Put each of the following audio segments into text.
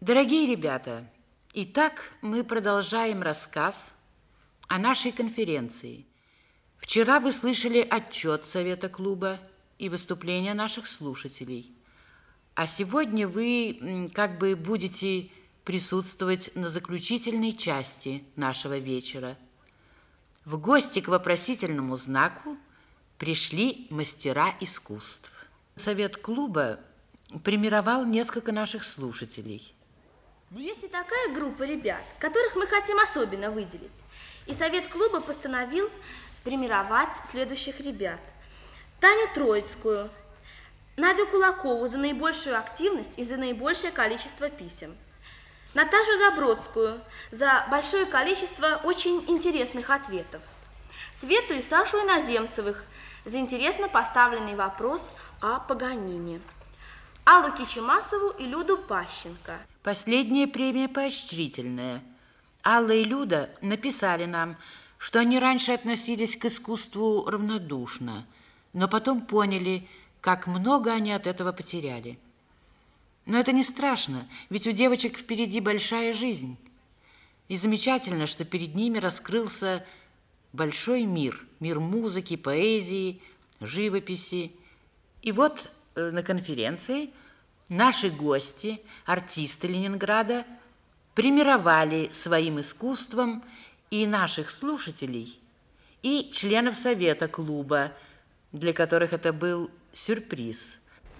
Дорогие ребята, итак, мы продолжаем рассказ о нашей конференции. Вчера вы слышали отчет Совета клуба и выступления наших слушателей. А сегодня вы как бы будете присутствовать на заключительной части нашего вечера. В гости к вопросительному знаку пришли мастера искусств. Совет клуба премировал несколько наших слушателей. Но есть и такая группа ребят, которых мы хотим особенно выделить. И совет клуба постановил премировать следующих ребят. Таню Троицкую, Надю Кулакову за наибольшую активность и за наибольшее количество писем. Наташу Забродскую за большое количество очень интересных ответов. Свету и Сашу Иноземцевых за интересно поставленный вопрос о Паганини. Аллу Кичемасову и Люду Пащенко. Последняя премия поощрительная. Алла и Люда написали нам, что они раньше относились к искусству равнодушно, но потом поняли, как много они от этого потеряли. Но это не страшно, ведь у девочек впереди большая жизнь. И замечательно, что перед ними раскрылся большой мир. Мир музыки, поэзии, живописи. И вот на конференции наши гости, артисты Ленинграда, премировали своим искусством и наших слушателей, и членов совета клуба, для которых это был сюрприз.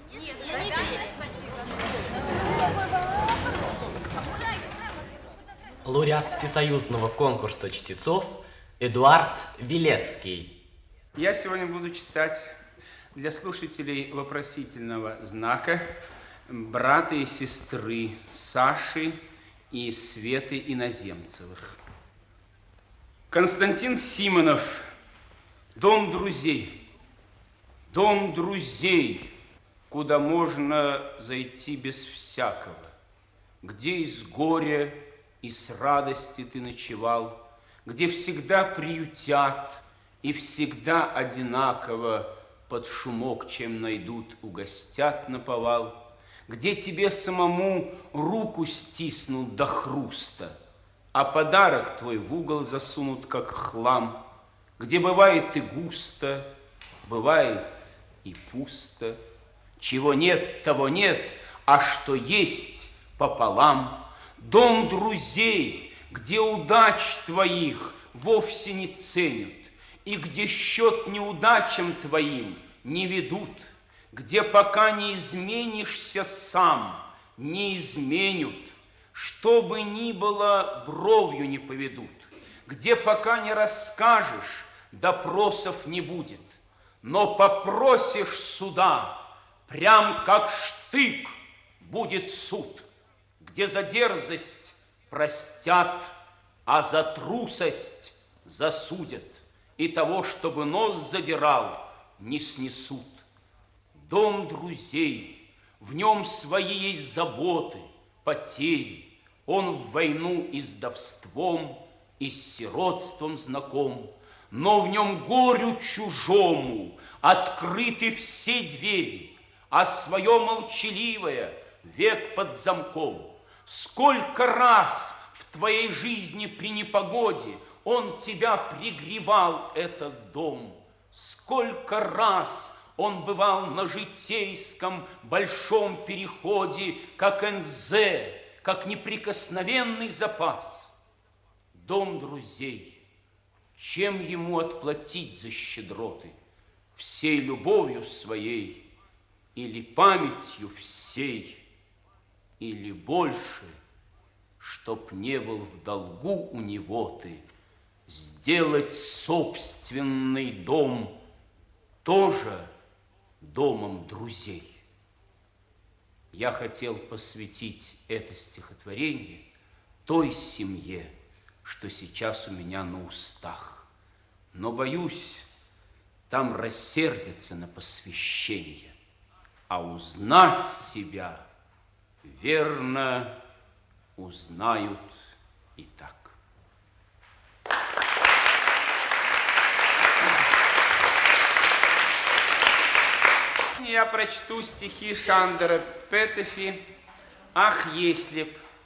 Лауреат всесоюзного конкурса чтецов Эдуард Вилецкий. Я сегодня буду читать для слушателей вопросительного знака брата и сестры Саши и Светы Иноземцевых. Константин Симонов. Дом друзей. Дом друзей, куда можно зайти без всякого, где из горя и с радости ты ночевал, где всегда приютят и всегда одинаково под шумок, чем найдут, угостят наповал, где тебе самому руку стиснут до хруста, а подарок твой в угол засунут, как хлам, где бывает и густо, бывает и пусто, чего нет, того нет, а что есть пополам. Дом друзей, где удач твоих вовсе не ценят, и где счет неудачам твоим не ведут, где пока не изменишься сам, не изменят, что бы ни было, бровью не поведут, где пока не расскажешь, допросов не будет, но попросишь суда, прям как штык будет суд, где за дерзость простят, а за трусость засудят, и того, чтобы нос задирал, не снесут. Дом друзей, в нем свои есть заботы, потери, он в войну и с вдовством, и с сиротством знаком, но в нем горю чужому открыты все двери, а свое молчаливое век под замком. Сколько раз в твоей жизни при непогоде он тебя пригревал, этот дом, сколько раз он бывал на житейском большом переходе, как НЗ, как неприкосновенный запас. Дом друзей, чем ему отплатить за щедроты? Всей любовью своей или памятью всей, или больше, чтоб не был в долгу у него ты, сделать собственный дом тоже домом друзей. Я хотел посвятить это стихотворение той семье, что сейчас у меня на устах, но, боюсь, там рассердятся на посвящение, а узнать себя, верно, узнают и так. Я прочту стихи Шандера Петефи «Ах, если б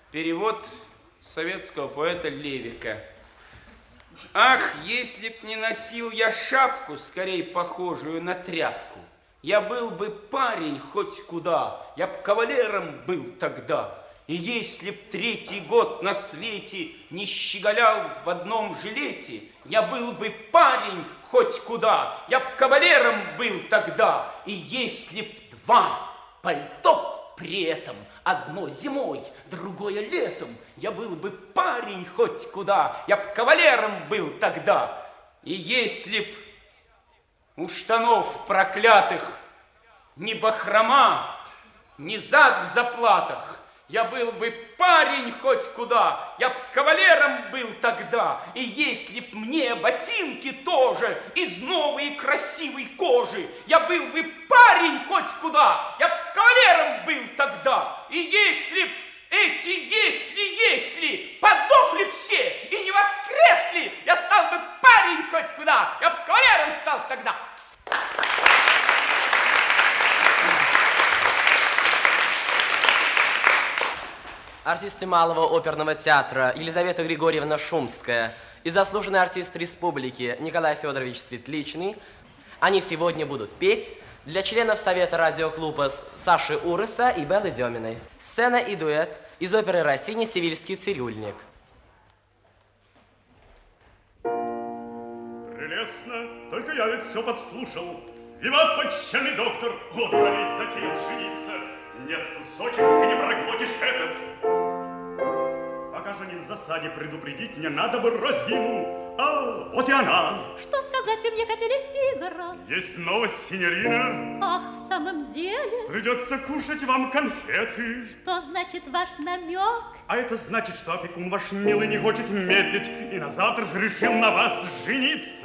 Перевод советского поэта Левика. Ах, если б не носил я шапку, скорее похожую на тряпку, я был бы парень хоть куда, я б кавалером был тогда. И если б 3-й год на свете не щеголял в одном жилете, я был бы парень хоть куда, я б кавалером был тогда. И если б 2 пальто при этом, одно зимой, другое летом, я был бы парень хоть куда, я б кавалером был тогда. И если б у штанов проклятых ни бахрома, ни зад в заплатах, я был бы парень хоть куда, я б кавалером был тогда. И если б мне ботинки тоже из новой красивой кожи, я был бы парень хоть куда, я б кавалером был тогда. И если б эти если подохли все и не воскресли, я стал бы парень хоть куда, я б кавалером стал тогда. Артисты Малого оперного театра Елизавета Григорьевна Шумская и заслуженный артист республики Николай Федорович Светличный. Они сегодня будут петь для членов Совета радиоклуба Саши Урыса и Беллы Деминой. Сцена и дуэт из оперы Россини «Севильский цирюльник». Прелестно, только я ведь все подслушал. Виват, почтенный доктор, вот весь затеял жениться. Нет, кусочек, ты не проглотишь этот. Пока же не в засаде предупредить, мне надо бы Розину. А, вот и она. Что сказать вы мне хотели, Фигаро? Есть новость, синьорина. Ах, в самом деле? Придется кушать вам конфеты. Что значит ваш намек? А это значит, что опекун ваш милый не хочет медлить и на завтра же решил на вас жениться.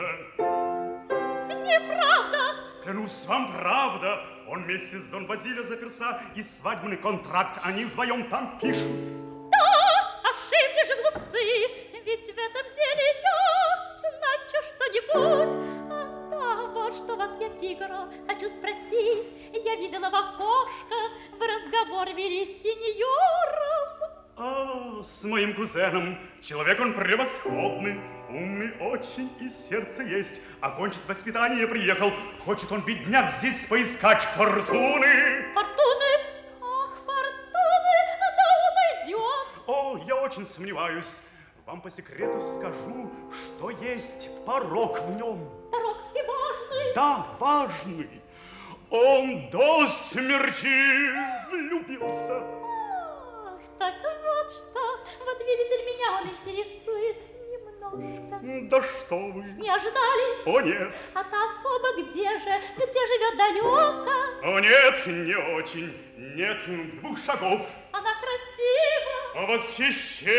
Неправда. Клянусь вам, правда. Он вместе с Дон Базилио заперся, и свадебный контракт они вдвоем там пишут. Да, ошибки же, глупцы, ведь в этом деле я значу что-нибудь. А да, вот что вас я, Фигаро, хочу спросить. Я видела в окошко, вы разговор вели с сеньором. А, с моим кузеном. Человек он превосходный, умный очень, и сердце есть. Окончить воспитание приехал. Хочет он, бедняк, здесь поискать фортуны. Фортуны? Ах, фортуны, да он идет. О, я очень сомневаюсь. Вам по секрету скажу, что есть порок в нем. Порок и важный. Да, важный. Он до смерти влюбился. Ах, так вот что. Вот видите ли, меня он интересует немножко. Да что вы. Не ожидали? О, нет. А та особа где же? Где живет далеко? О, нет, не очень. Нет, 2 шагов. Она красива. О, восхищение!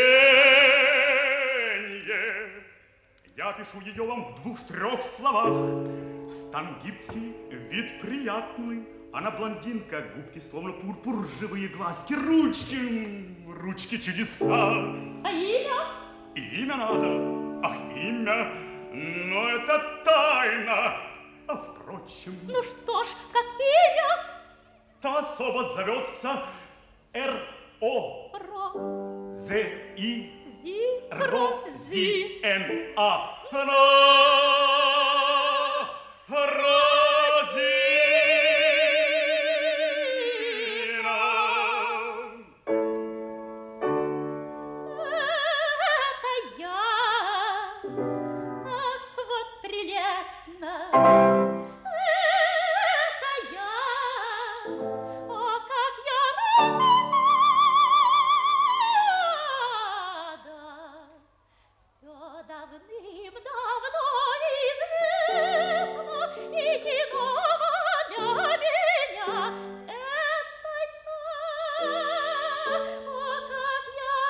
Я пишу ее вам в 2-3 словах. Стан гибкий, вид приятный. Она блондинка, губки словно пурпур, живые глазки, ручки чудеса. А имя? Имя надо. Ах, имя, но это тайна. А впрочем... Ну что ж, как имя? Та особа зовется Р.О. Зи. Розина. Она Розина. Это я. Ах, вот прелестно. Это я. О, как я рада. Все давным-давно известно, и не ново для меня. Это я. О, как я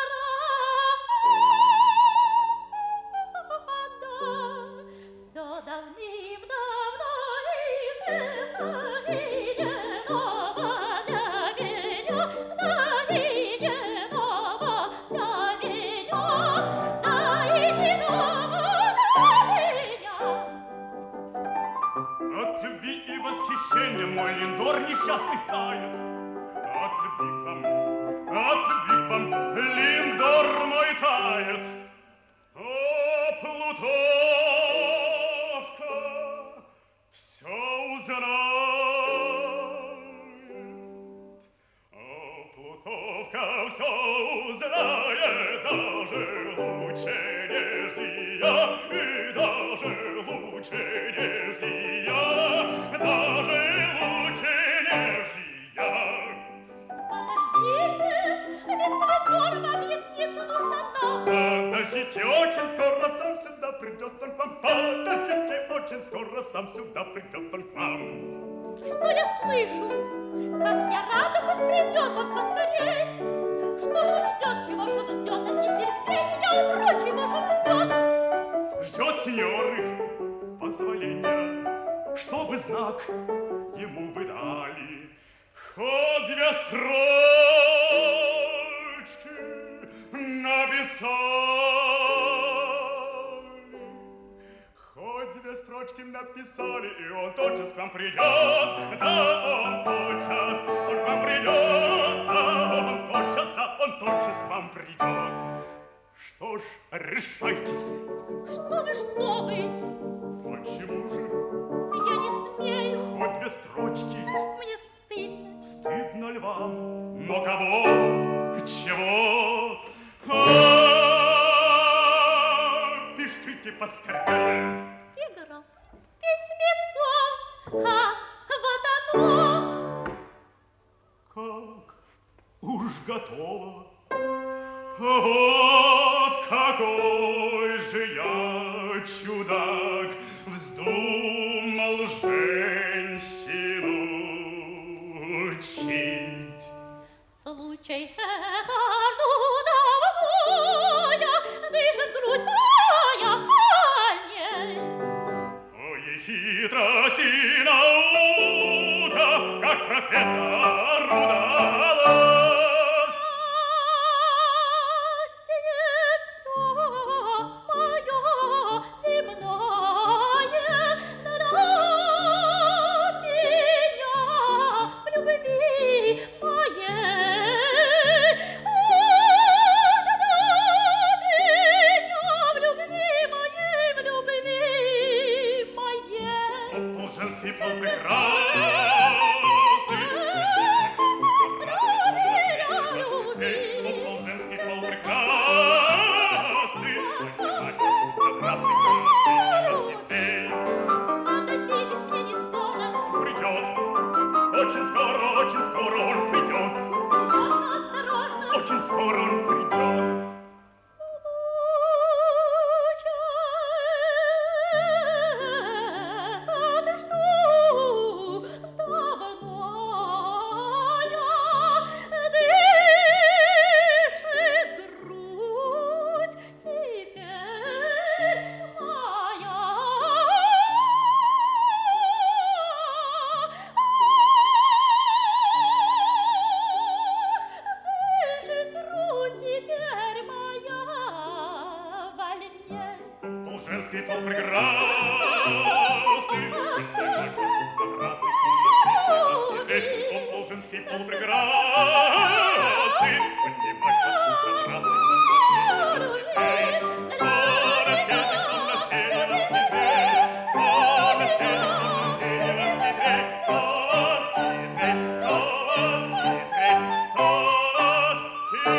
рада. Все давным-давно известно, и не ново для меня. Да и не ново для меня. Да и не ново для меня. От любви и восхищения мой Линдор несчастный тает. От любви к вам, от любви Плутовка все узнает, даже лучше, нежели я, и даже лучше, нежели я, даже лучше, нежели я. Подождите, ведь свадьбой объясниться нужно нам. Подождите, очень скоро сам сюда придет он к вам. Подождите, очень скоро сам сюда придет он к вам. Что я слышу? Как я рада, пусть придет он поскорей. Что ж он ждет, чего ж он ждет? От нетерпения умру, чего ж он ждет? Ждет, сеньоры, позволения, чтобы знак ему вы дали. Хоть две строчки написали, хоть две строчки написали, и он тотчас к вам придет, да, он тотчас, он к вам придет, да, он тотчас к вам придет. Что ж, решайтесь. Что вы? Почему же? Я не смею. Хоть две строчки. Мне стыдно. Стыдно ли вам? Но кого? Чего? Пишите поскорее. Фигаро, письмецо, вот оно. Как? Уж готово. Вот какой же я чудак, вздумал женщину учить. Случай это жду давно я, дышит грудь моя дальней. Ой, хитрость и наука, как профессор удалось. Очень скоро он придет. Очень скоро он придет. Женский пол прекрасный, он был женский пол прекрасный, понимать прекрасный, кто на свете восхитрей, кто на свете восхитрей, кто восхитрей, кто восхитрей, кто восхитрей.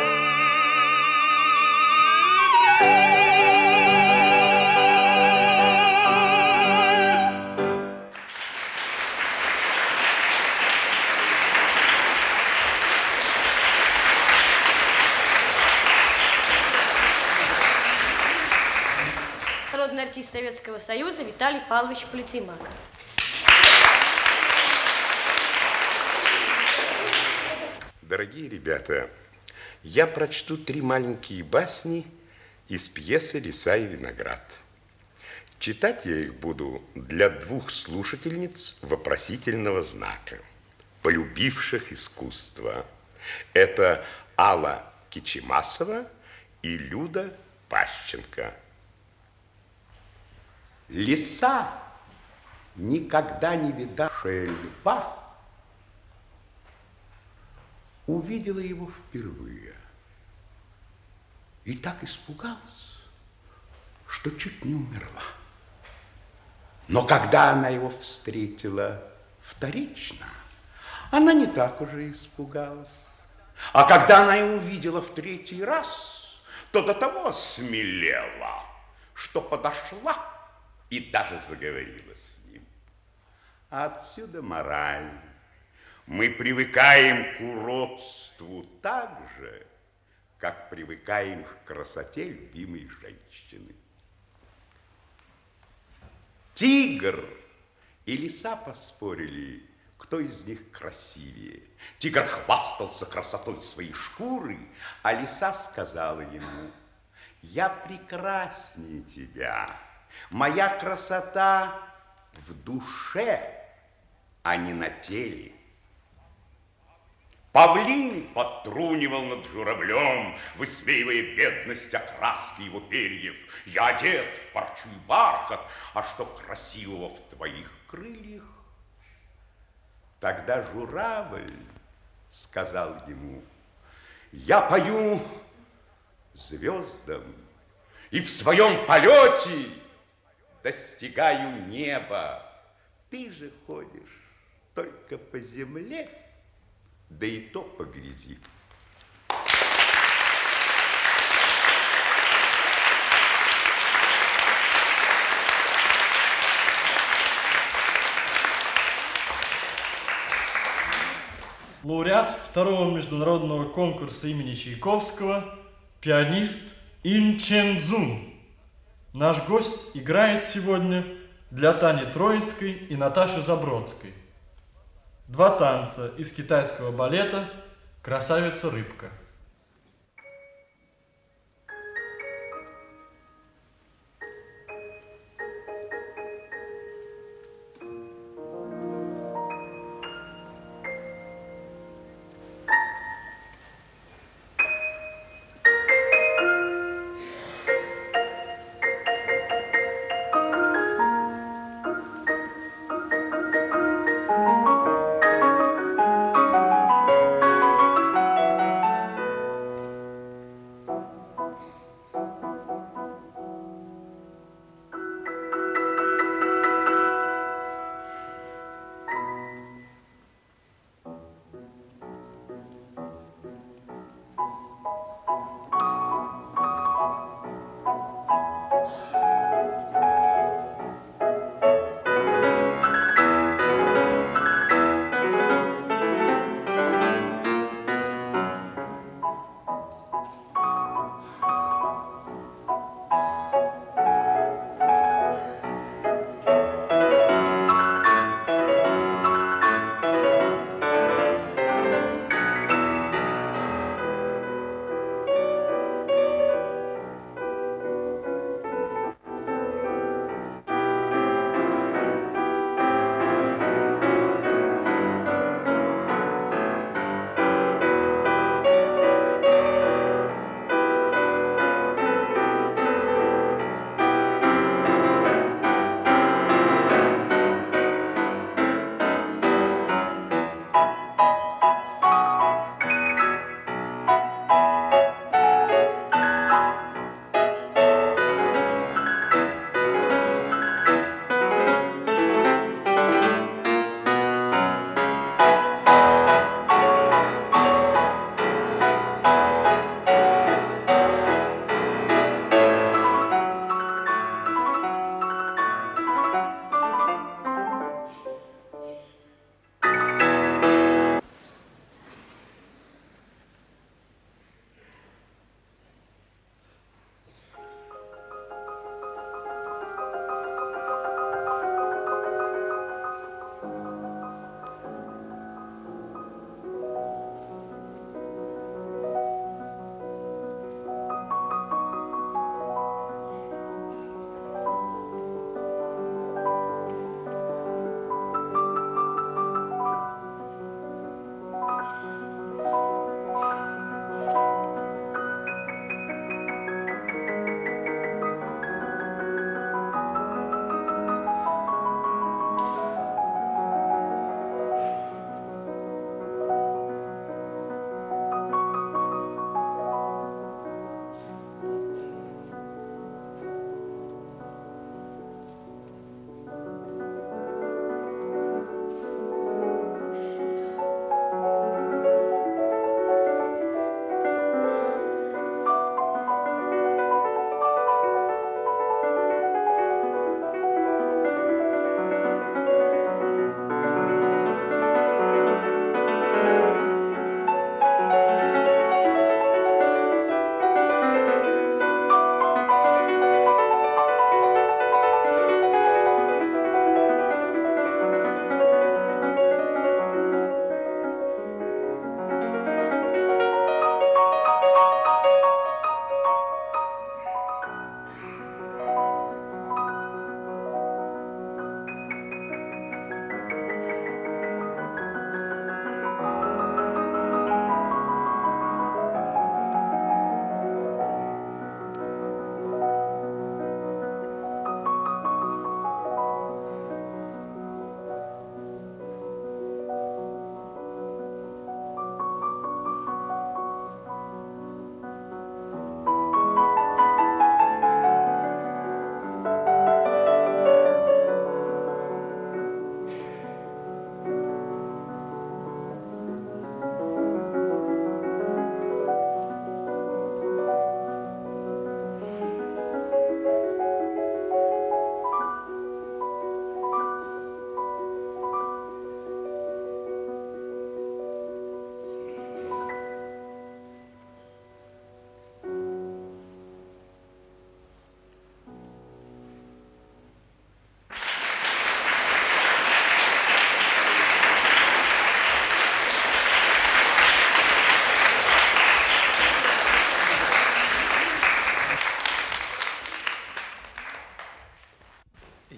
Народный артист Советского Союза Виталий Павлович Полицеймак. Дорогие ребята, я прочту 3 маленькие басни из пьесы «Лиса и виноград». Читать я их буду для 2 слушательниц вопросительного знака, полюбивших искусство. Это Алла Кичемасова и Люда Пащенко. Лиса, никогда не видавшая льва, увидела его впервые и так испугалась, что чуть не умерла. Но когда она его встретила вторично, она не так уже испугалась. А когда она его увидела в третий раз, то до того осмелела, что подошла и даже заговорила с ним. Отсюда мораль. Мы привыкаем к уродству так же, как привыкаем к красоте любимой женщины. Тигр и лиса поспорили, кто из них красивее. Тигр хвастался красотой своей шкуры, а лиса сказала ему: я прекраснее тебя. Моя красота в душе, а не на теле. Павлин подтрунивал над журавлем, высмеивая бедность окраски его перьев. Я одет в парчу и бархат, а что красивого в твоих крыльях? Тогда журавль сказал ему: я пою звездам и в своем полете достигаю неба. Ты же ходишь только по земле, да и то по грязи. Лауреат второго международного конкурса имени Чайковского, пианист Ин Чен Цзун. Наш гость играет сегодня для Тани Троицкой и Наташи Забродской. Два танца из китайского балета «Красавица-рыбка».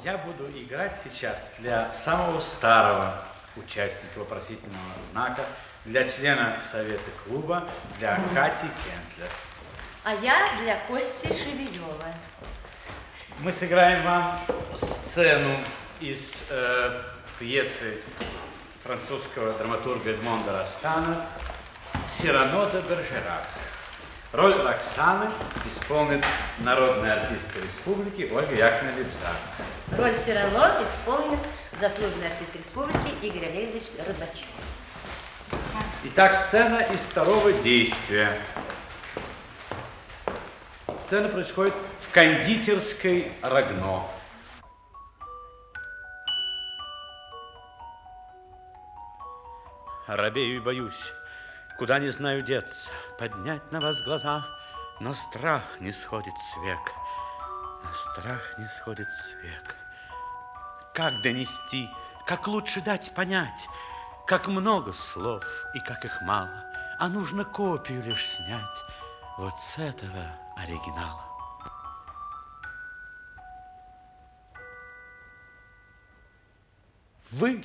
Я буду играть сейчас для самого старого участника вопросительного знака, для члена совета клуба, для Кати Кентлер. А я для Кости Шевелева. Мы сыграем вам сцену из пьесы французского драматурга Эдмонда Растана «Сирано де Бержерак». Роль Роксаны исполнит народная артистка республики Ольга Яковлевна Лебзак. Роль Сирано исполнит заслуженный артист республики Игорь Олегович Рыбачев. Итак, сцена из второго действия. Сцена происходит в кондитерской Рогно. Робею и боюсь, куда не знаю деться, поднять на вас глаза, но страх не сходит с век, но страх не сходит с век. Как донести, как лучше дать понять, как много слов и как их мало, а нужно копию лишь снять вот с этого оригинала. Вы,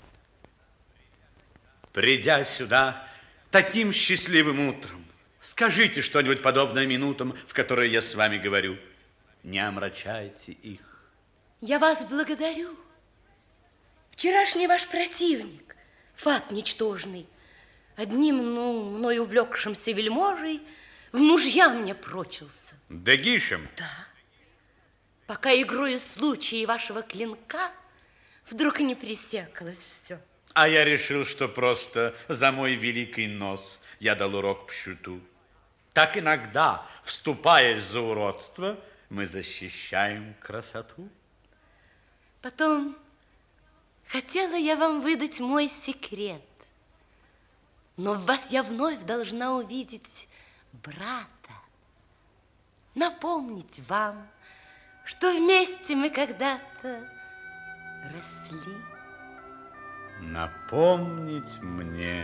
придя сюда таким счастливым утром, скажите что-нибудь подобное минутам, в которые я с вами говорю. Не омрачайте их. Я вас благодарю. Вчерашний ваш противник, фат ничтожный, одним, мной увлекшимся вельможей, в мужья мне прочился. Дегишем? Да. Пока игрою случая вашего клинка вдруг не пресекалось все. А я решил, что просто за мой великий нос я дал урок пшуту. Так иногда, вступаясь за уродство, мы защищаем красоту. Потом хотела я вам выдать мой секрет, но в вас я вновь должна увидеть брата, напомнить вам, что вместе мы когда-то росли. Напомнить мне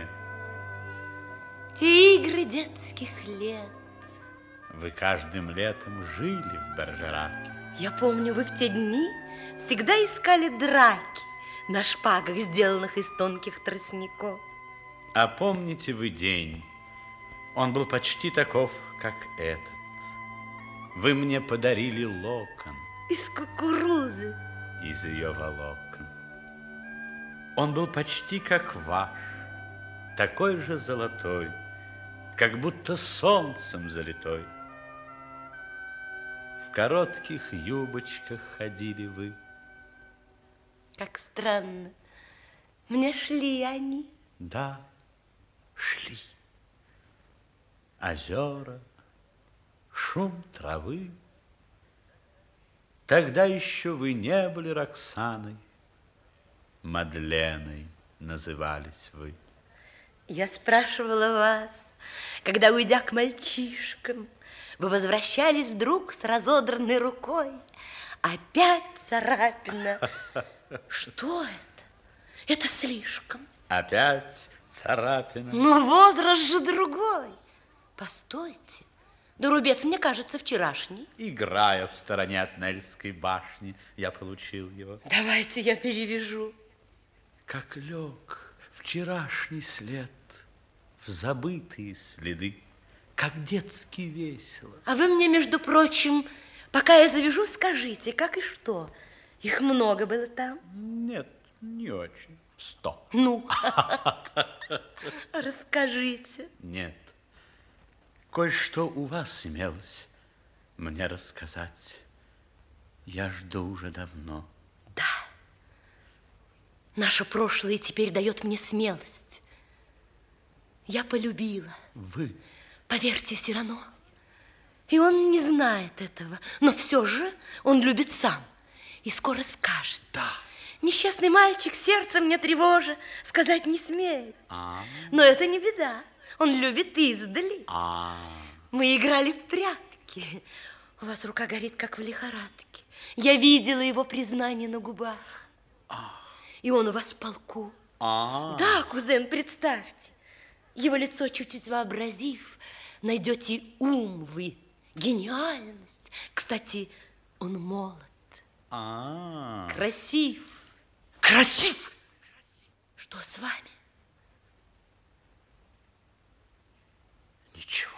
те игры детских лет. Вы каждым летом жили в Бержераке. Я помню, вы в те дни всегда искали драки на шпагах, сделанных из тонких тростников. А помните вы день? Он был почти таков, как этот. Вы мне подарили локон. Из кукурузы. Из ее волокон. Он был почти как ваш, такой же золотой, как будто солнцем залитой. В коротких юбочках ходили вы. Как странно, мне шли они. Да, шли. Озера, шум травы. Тогда еще вы не были Роксаной, Мадленой назывались вы. Я спрашивала вас, когда, уйдя к мальчишкам, вы возвращались вдруг с разодранной рукой. Опять царапина. Что это? Это слишком. Опять царапина. Но возраст же другой. Постойте. Да рубец, мне кажется, вчерашний. Играя в стороне от Нельской башни, я получил его. Давайте я перевяжу. Как лег вчерашний след в забытые следы, как детски весело. А вы мне, между прочим, пока я завяжу, скажите, как и что? Их много было там? Нет, не очень. 100. Ну, расскажите. Нет. Кое-что у вас имелось мне рассказать. Я жду уже давно. Да. Наше прошлое теперь дает мне смелость. Я полюбила. Вы? Поверьте, Сирано. И он не знает этого, но все же он любит сам. И скоро скажет. Да. Несчастный мальчик, сердце мне тревожа, сказать не смеет. Но это не беда. Он любит издали. Мы играли в прятки. У вас рука горит, как в лихорадке. Я видела его признание на губах. И он у вас в полку. Да, кузен, представьте. Его лицо чуть-чуть вообразив, найдете ум вы, гениальность. Кстати, он молод. Красив. Красив? Что с вами? Ничего.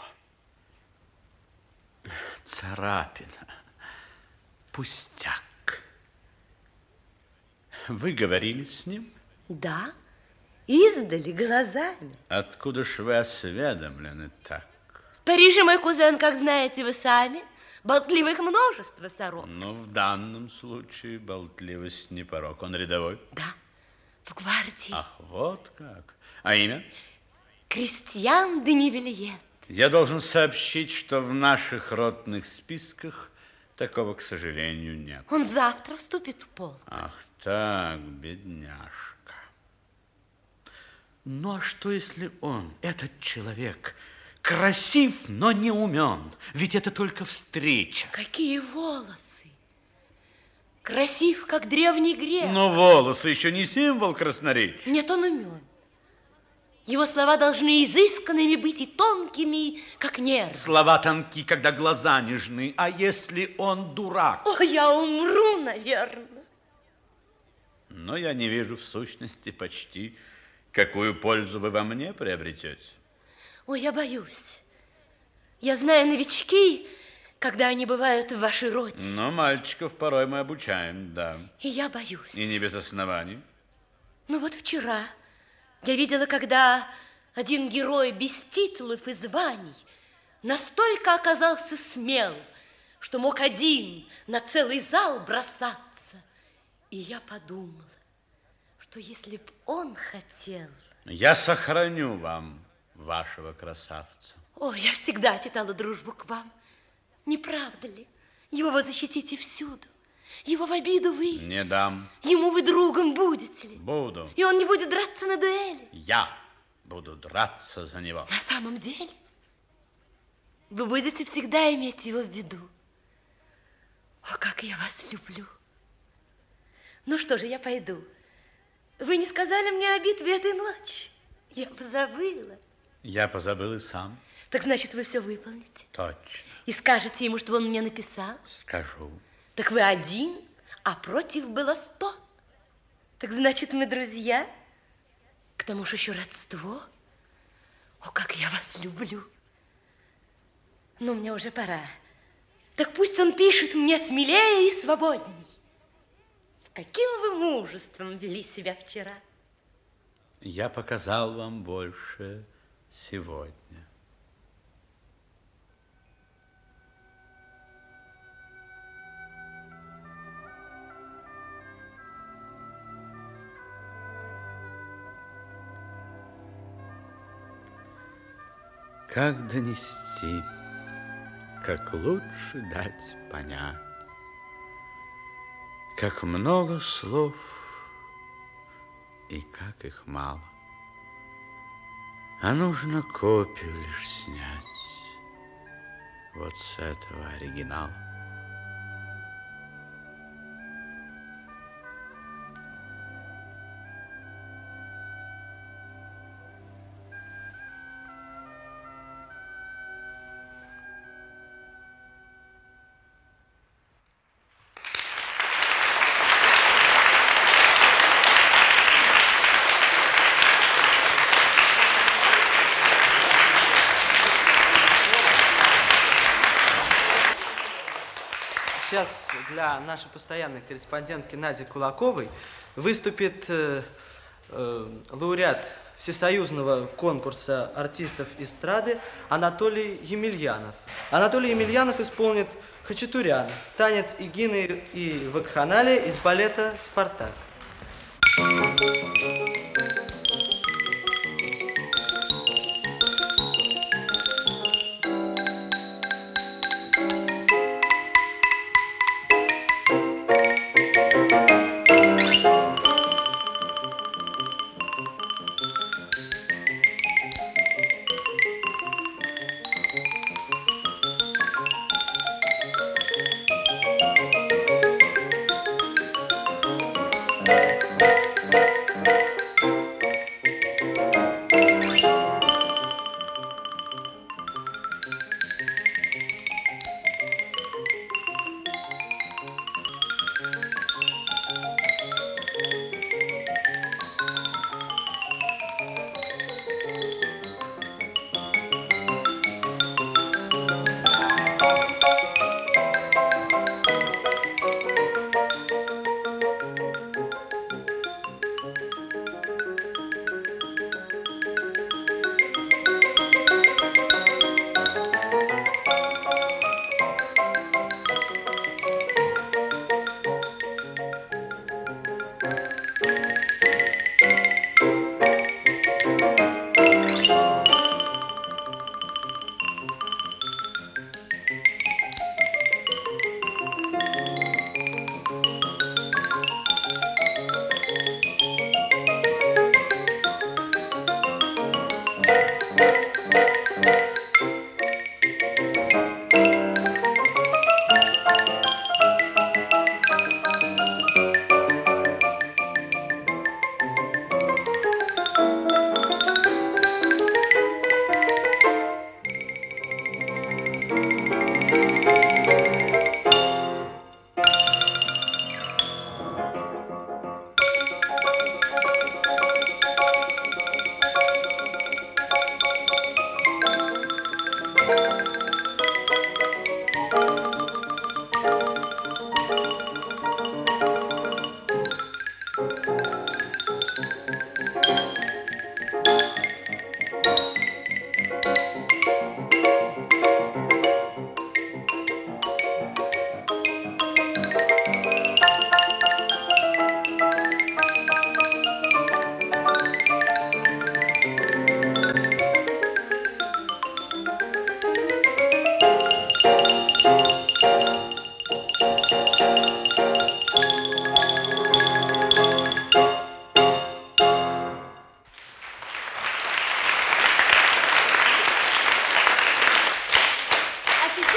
Царапина. Пустяк. Вы говорили с ним? Да, издали глазами. Откуда ж вы осведомлены так? В Париже мой кузен, как знаете вы сами, болтливых множество сорок. Ну, в данном случае болтливость не порок. Он рядовой? Да, в гвардии. Ах, вот как. А имя? Кристиан де Невильет. Я должен сообщить, что в наших ротных списках такого, к сожалению, нет. Он завтра вступит в полк. Ах так, бедняжка. Ну, а что, если он, этот человек, красив, но не умен? Ведь это только встреча. Какие волосы! Красив, как древний грек. Но волосы еще не символ красноречия. Нет, он умен. Его слова должны изысканными быть и тонкими, как нерв. Слова тонки, когда глаза нежны. А если он дурак? О, я умру, наверное. Но я не вижу в сущности почти, какую пользу вы во мне приобретете. Ой, я боюсь. Я знаю новички, когда они бывают в вашей роте. Но мальчиков порой мы обучаем, да. И я боюсь. И не без оснований. Ну вот вчера я видела, когда один герой без титулов и званий настолько оказался смел, что мог один на целый зал бросаться. И я подумала, что если б он хотел... Я сохраню вам вашего красавца. О, я всегда питала дружбу к вам. Не правда ли? Его вы защитите всюду. Его в обиду вы. Не дам. Ему вы другом будете ли? Буду. И он не будет драться на дуэли? Я буду драться за него. На самом деле? Вы будете всегда иметь его в виду. О, как я вас люблю. Ну что же, я пойду. Вы не сказали мне о битве этой ночи. Я позабыла. Я позабыл и сам. Так значит, вы все выполните? Точно. И скажете ему, чтобы он мне написал? Скажу. Так вы один, а против было 100. Так значит, мы друзья? К тому же еще родство. О, как я вас люблю. Ну, мне уже пора. Так пусть он пишет мне смелее и свободней. С каким вы мужеством вели себя вчера? Я показал вам больше сегодня. Как донести, как лучше дать понять, как много слов и как их мало. А нужно копию лишь снять вот с этого оригинала. Сейчас для нашей постоянной корреспондентки Нади Кулаковой выступит лауреат всесоюзного конкурса артистов эстрады Анатолий Емельянов. Анатолий Емельянов исполнит «Хачатурян», танец Эгины и вакханалия из балета «Спартак». Thank you.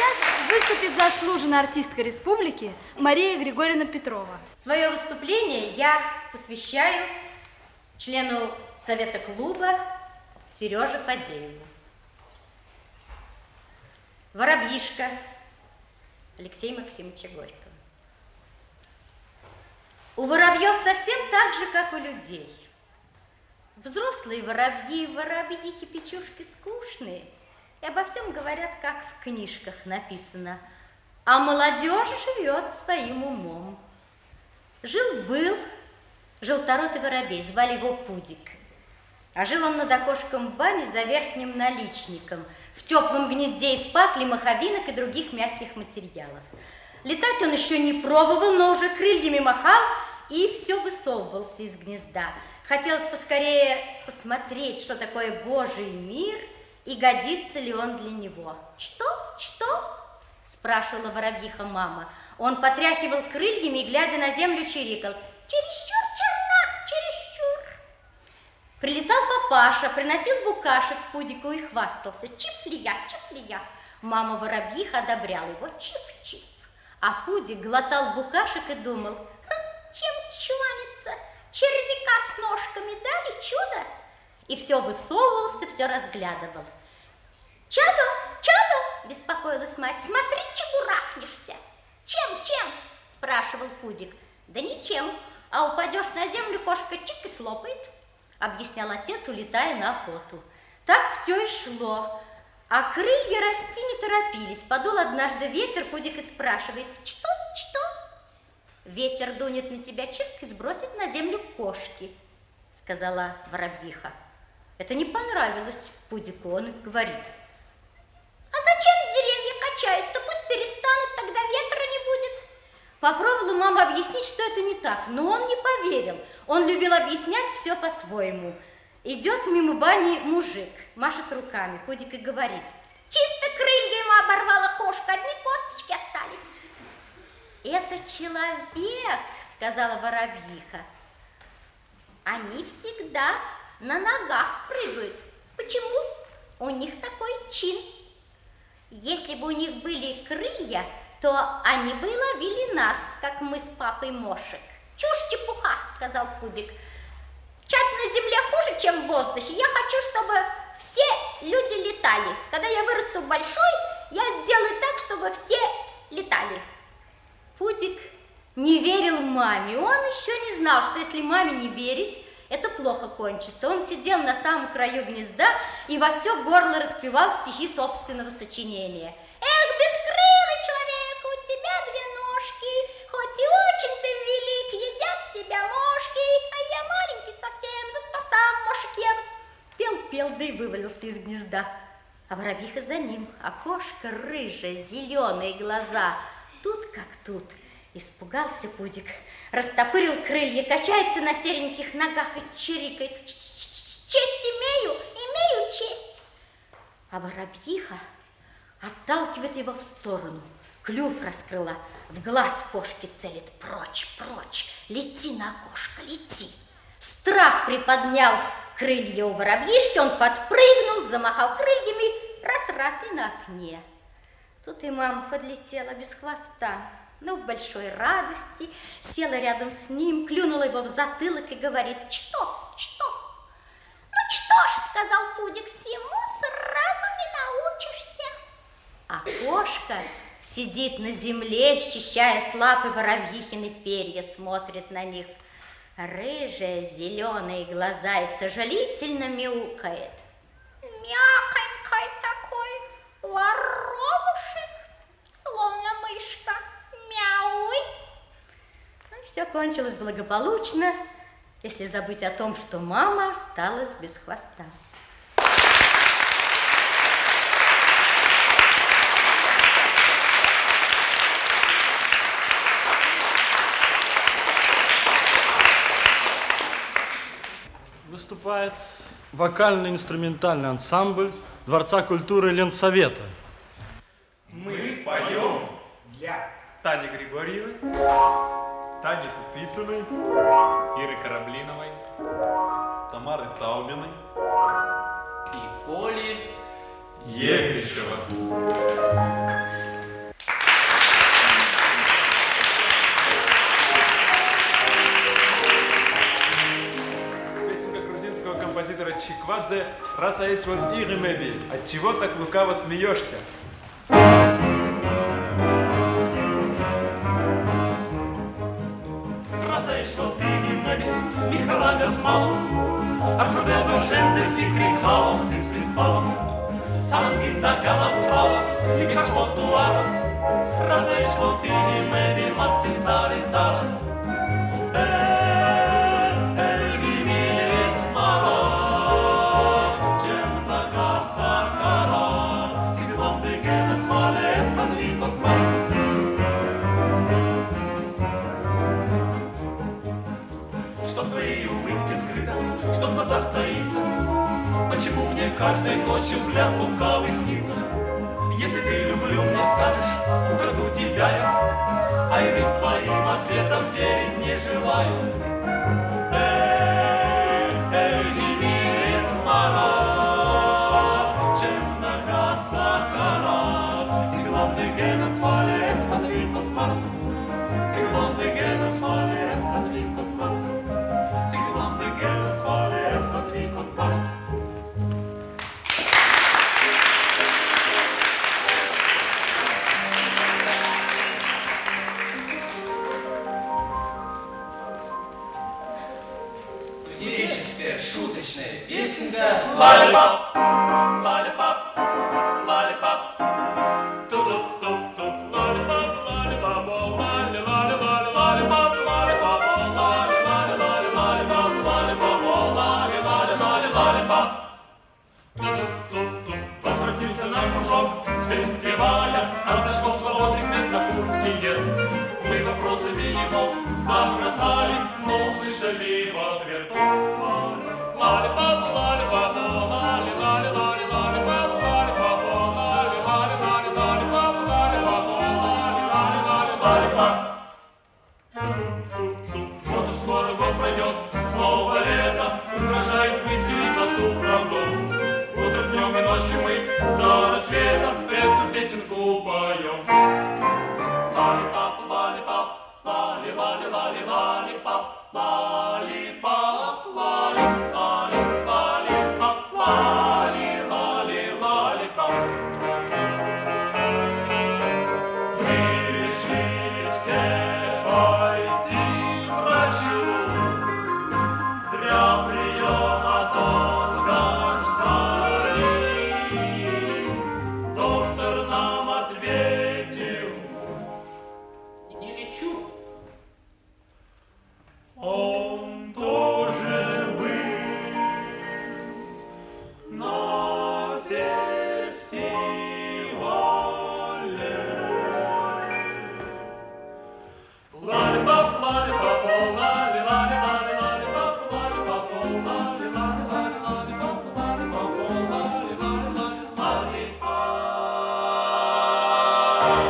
сейчас выступит заслуженная артистка республики Мария Григорьевна Петрова. Свое выступление я посвящаю члену Совета клуба Сереже Фадееву. Воробьишка Алексея Максимовича Горького. У воробьев совсем так же, как у людей. Взрослые воробьи, воробьихи, печушки скучные, и обо всем говорят, как в книжках написано, а молодежь живет своим умом. Жил-был желторотый воробей, звали его Пудик. А жил он над окошком бани за верхним наличником, в теплом гнезде из пакли, маховинок и других мягких материалов. Летать он еще не пробовал, но уже крыльями махал и все высовывался из гнезда. Хотелось поскорее посмотреть, что такое Божий мир и годится ли он для него. «Что? Что?» – спрашивала воробьиха мама. Он потряхивал крыльями и, глядя на землю, чирикал: «Чересчур черна, чересчур!» Прилетал папаша, приносил букашек Пудику и хвастался: «Чиф-ли-я, чиф-ли-я!» Мама воробьиха одобряла его: «Чиф-чиф!» А Пудик глотал букашек и думал: «Чем чванится? Червяка с ножками дали, чудо!» И все высовывался, все разглядывал. «Чадо, чадо!» – беспокоилась мать. «Смотри, чебурахнешься!» «Чем?» – спрашивал Пудик. «Да ничем, а упадешь на землю, кошка чик и слопает», – объяснял отец, улетая на охоту. Так все и шло. А крылья расти не торопились. Подул однажды ветер, Пудик и спрашивает: «Что? Что?» «Ветер дунет на тебя, чик, и сбросит на землю кошки», — сказала воробьиха. Это не понравилось Пудику, он говорит: «А зачем деревья качаются? Пусть перестанут, тогда ветра не будет». Попробовала мама объяснить, что это не так, но он не поверил. Он любил объяснять все по-своему. Идет мимо бани мужик, машет руками. Пудик и говорит: «Чисто крылья ему оборвала кошка, одни косточки остались». «Это человек», — сказала воробьиха. «Они всегда на ногах прыгают. Почему? У них такой чин. Если бы у них были крылья, то они бы и ловили нас, как мы с папой мошек». «Чушь, чепуха», — сказал Пудик. «Чат на земле хуже, чем в воздухе. Я хочу, чтобы все люди летали. Когда я вырасту большой, я сделаю так, чтобы все летали». Пудик не верил маме. Он еще не знал, что если маме не верить, это плохо кончится. Он сидел на самом краю гнезда и во все горло распевал стихи собственного сочинения. «Эх, бескрылый человек, у тебя две ножки, хоть и очень ты велик, едят тебя мошки, а я маленький совсем, зато сам мошек ем». Пел, да и вывалился из гнезда. А воробьиха за ним, окошко рыжее, зеленые глаза. Тут как тут. Испугался Пудик, растопырил крылья, качается на сереньких ногах и чирикает: «Честь имею, имею честь». А воробьиха отталкивает его в сторону, клюв раскрыла, в глаз кошки целит: «Прочь, прочь, лети на окошко, лети». Страх приподнял крылья у воробьишки, он подпрыгнул, замахал крыльями, раз-раз и на окне. Тут и мама подлетела без хвоста, но в большой радости села рядом с ним, клюнула его в затылок и говорит: «Что? Что?» «Ну что ж, — сказал Пудик, — всему сразу не научишься». А кошка сидит на земле, счищая с лапы воробьихины перья, смотрит на них. Рыжие зеленые глаза и сожалительно мяукает: «Мяконький такой воробушек, словно мышка, мяуй». Ну, все кончилось благополучно, если забыть о том, что мама осталась без хвоста. Выступает вокально-инструментальный ансамбль Дворца культуры Ленсовета. Мы поем для Тани Григорьевой, Тани Тупицыной, Иры Кораблиновой, Тамары Таубиной и Поли Епишева. Шахвадзе, Расаич вот Иремеби. Отчего так лукаво смеешься? Расаич вот Иремеби, Михалага Смалов, Аршадеба Шензе, Фикри Калов, Цисфрис Палов, Сангита Гамацвала, Ликахот Дуара, Расаич вот Иремеби, Махти Здали Здала. Что в твоей улыбке скрыто, что в глазах таится? Почему мне каждой ночью взгляд лукавый снится? Если ты люблю, мне скажешь, украду тебя я, а иным твоим ответом верить не желаю. Ливиец мара, чем нога сахара, сигломный генос валет, подвигнут март, сигломный генос валет, подвигнут март, сигломный генос валет, подвигнут март. Студенческая шуточная песенка Лалипап, лалипап, лалипап, тук-тук-тук, лалипап, лалипап, лали, лали, лали, лалипап, лалипап, лали, лали, лали, лалипап, лалипап, лали, лали, лали, лалипап. Тук-тук-тук, возвратился наш кружок с фестиваля, а значков свободных мест на куртке нет. Мы вопросами его забросали, но услышали в ответ. Лалипап, лалипап, лали, лали, лали, лалипап, лалипап, лали, лали, лали, лалипап, лалипап, лали, лали, лали, лалипап. Вот и скоро год пройдет, снова лето, угрожает выселить нас управдом. Утром, днем и ночью мы до рассвета эту песенку поем. Лалипап, лалипап, лали, лали, лали, лалипап, лалипап, лали, лали, лалипап, лали, лали, лалипап. Мы решили все пойти к врачу, зря приема долго ждали. Доктор нам ответил: не лечу. Он тоже был на фестивале. Лалипап, лалипап, лали, лали, лали, лалипап, лалипап, лали, лали, лали, лалипап, лалипап, лали, лали, лали, лалипап.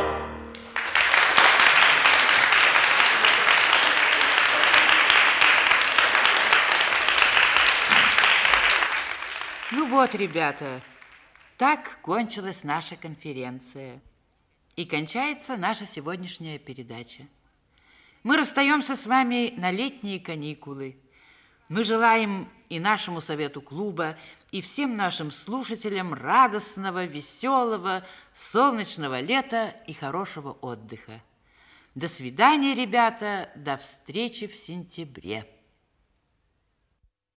Ну вот, ребята, так кончилась наша конференция. И кончается наша сегодняшняя передача. Мы расстаемся с вами на летние каникулы. Мы желаем и нашему совету клуба, и всем нашим слушателям радостного, веселого, солнечного лета и хорошего отдыха. До свидания, ребята, до встречи в сентябре.